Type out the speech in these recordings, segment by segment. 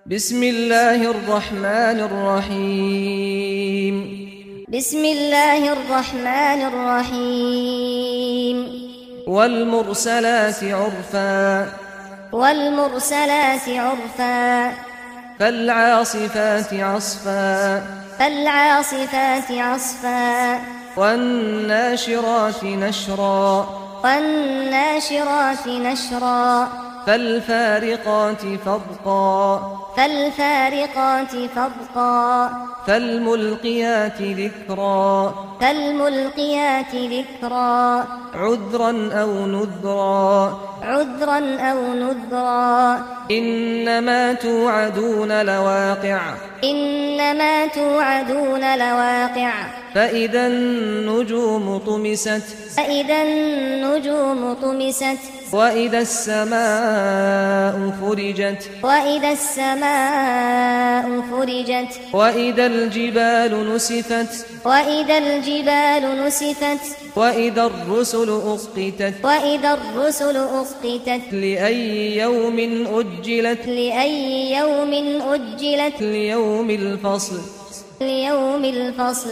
بسم الله الرحمن الرحيم بسم الله الرحمن الرحيم والمرسلات عرفا والمرسلات عرفا فالعاصفات عصفا فالعاصفات عصفا والناشرات نشرا والناشرات نشرا فالفارقات فرقا فالفارقات فرقا فالملقيات ذكرا فالملقيات ذكرا عذرا أو نذرا عذرا أو نذرا إنما توعدون لواقع إنما توعدون لواقع فإذا النجوم طمست فإذا النجوم طمست وإذا السماء فرجت وإذا السماء فرجت وإذا الجبال نسفت وإذا الجبال نسفت وإذا الرسل أقتت وإذا الرسل أقتت لأي يوم أجلت لأي يوم أجلت ليوم الفصل ليوم الفصل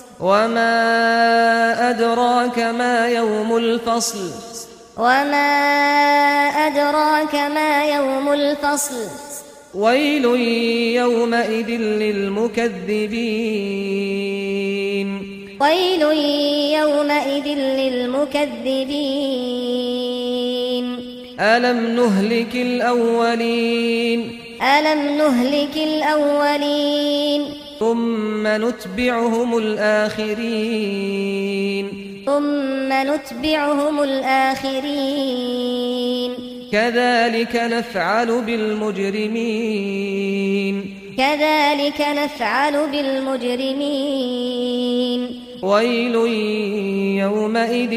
وما أدراك ما يوم الفصل وما أدراك ما يوم الفصل ويل يومئذ للمكذبين ويل يومئذ للمكذبين ألم نهلك الأولين ألم نهلك الأولين ثم نتبعهم الآخرين ثم نتبعهم الآخرين كذلك نفعل بالمجرمين كذلك نفعل بالمجرمين ويل يومئذ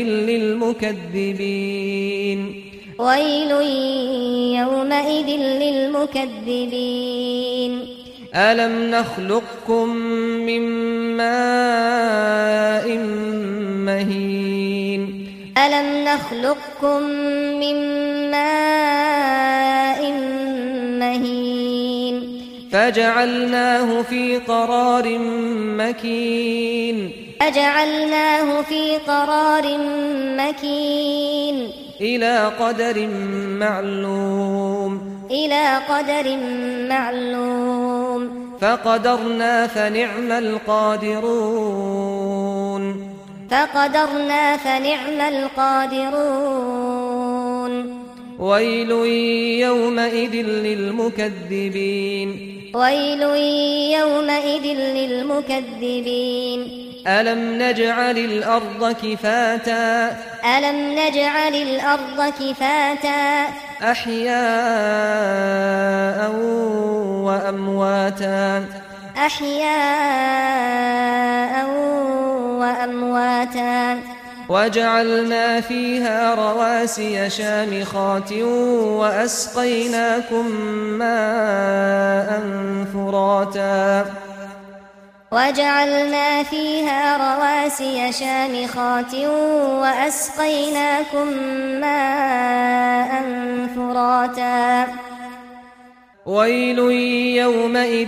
للمكذبين ويل يومئذ للمكذبين ألم نخلقكم من ماء مهين ألم نخلقكم من ماء مهين فجعلناه في قرار مكين فجعلناه في قرار مكين إلى قدر معلوم إلى قدر معلوم فقدرنا فنعم القادرون فقدرنا فنعم القادرون ويل يومئذ للمكذبين ويل يومئذ للمكذبين ألم نجعل الأرض كفاتا ألم نجعل الأرض كفاتا أحياء وأمواتا أحياء وأمواتا وجعلنا فيها رواسي شامخات وأسقيناكم ماء فراتا وجعلنا فيها رواسي شامخات وأسقيناكم ماء فراتا ويل يومئذ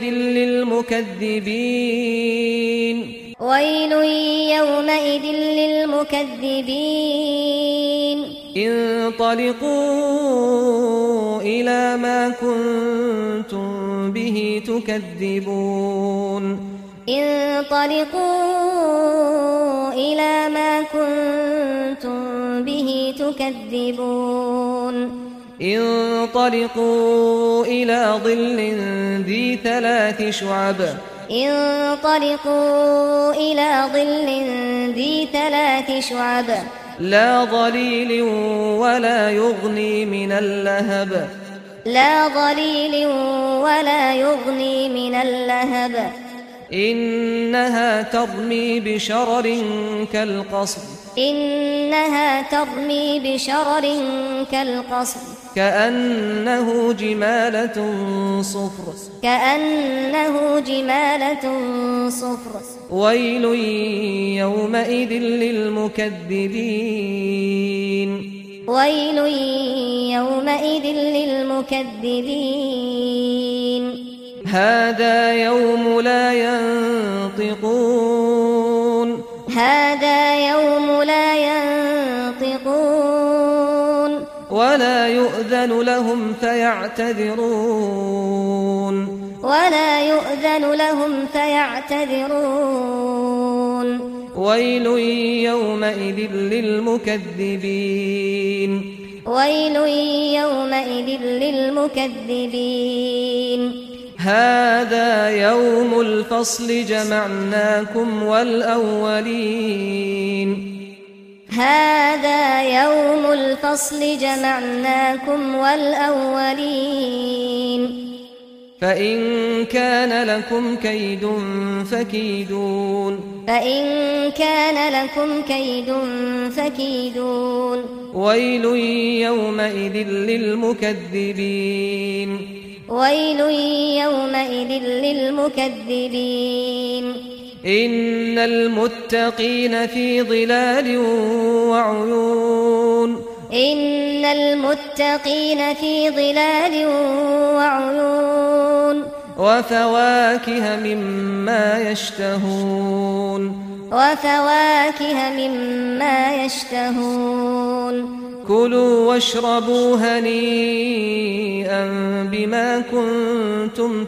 للمكذبين ويل يومئذ للمكذبين انطلقوا إلى ما كنتم به تكذبون انطلقوا إلى ما كنتم به تكذبون انطلقوا إلى ظل ذي 3 شعب انطلقوا إلى ظل ذي 3 شعب لا ظليل ولا يغني من اللهب لا ظليل ولا يغني من اللهب إنها ترمي بشرر كالقصر إنها ترمي بشرر كالقصر كأنه جمالة صفر كأنه جمالة صفر ويل يومئذ للمكذبين ويل يومئذ للمكذبين هذا يوم لا ينطقون هذا يوم لا ينطقون ولا يؤذن لهم فيعتذرون ولا يؤذن لهم فيعتذرون ويل يومئذ للمكذبين ويل يومئذ للمكذبين هذا يوم الفصل جمعناكم والأولين هذا يوم الفصل جمعناكم والأولين فإن كان لكم كيد فكيدون فإن كان لكم كيد فكيدون ويل يومئذ للمكذبين ويل يومئذ للمكذبين إن المتقين في ظلال وعيون إن المتقين في ظلال وعيون وفواكه مما يشتهون وفواكه مما يشتهون كلوا واشربوا هنيئا بما كنتم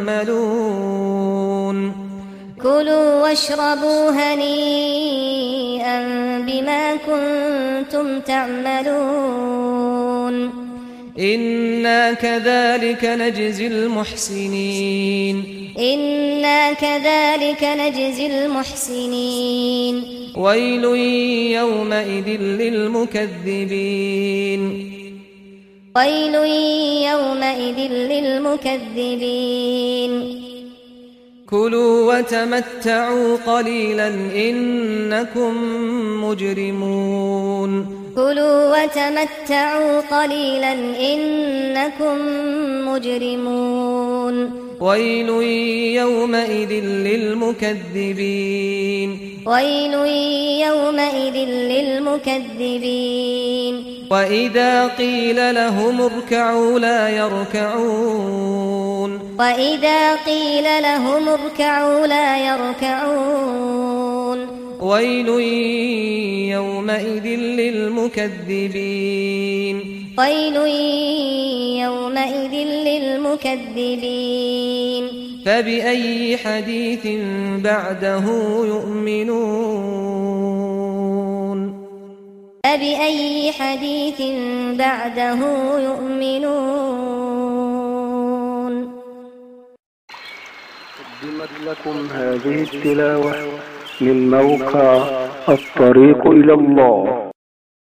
تعملون كلوا واشربوا هنيئا بما كنتم تعملون إنا كذلك نجزي المحسنين إنا كذلك نجزي المحسنين ويل يومئذ للمكذبين ويل يومئذ للمكذبين كلوا وتمتعوا قليلا إنكم مجرمون كلوا وتمتعوا قليلا إنكم مجرمون ويل يومئذ للمكذبين ويل يومئذ للمكذبين وإذا قيل لهم اركعوا لا يركعون وإذا قيل لهم اركعوا لا يركعون ويل يومئذ للمكذبين ويل يومئذ للمكذبين فبأي حديث بعده يؤمنون فبأي حديث بعده يؤمنون قدمت لكم هذه التلاوة من موقع الطريق إلى الله.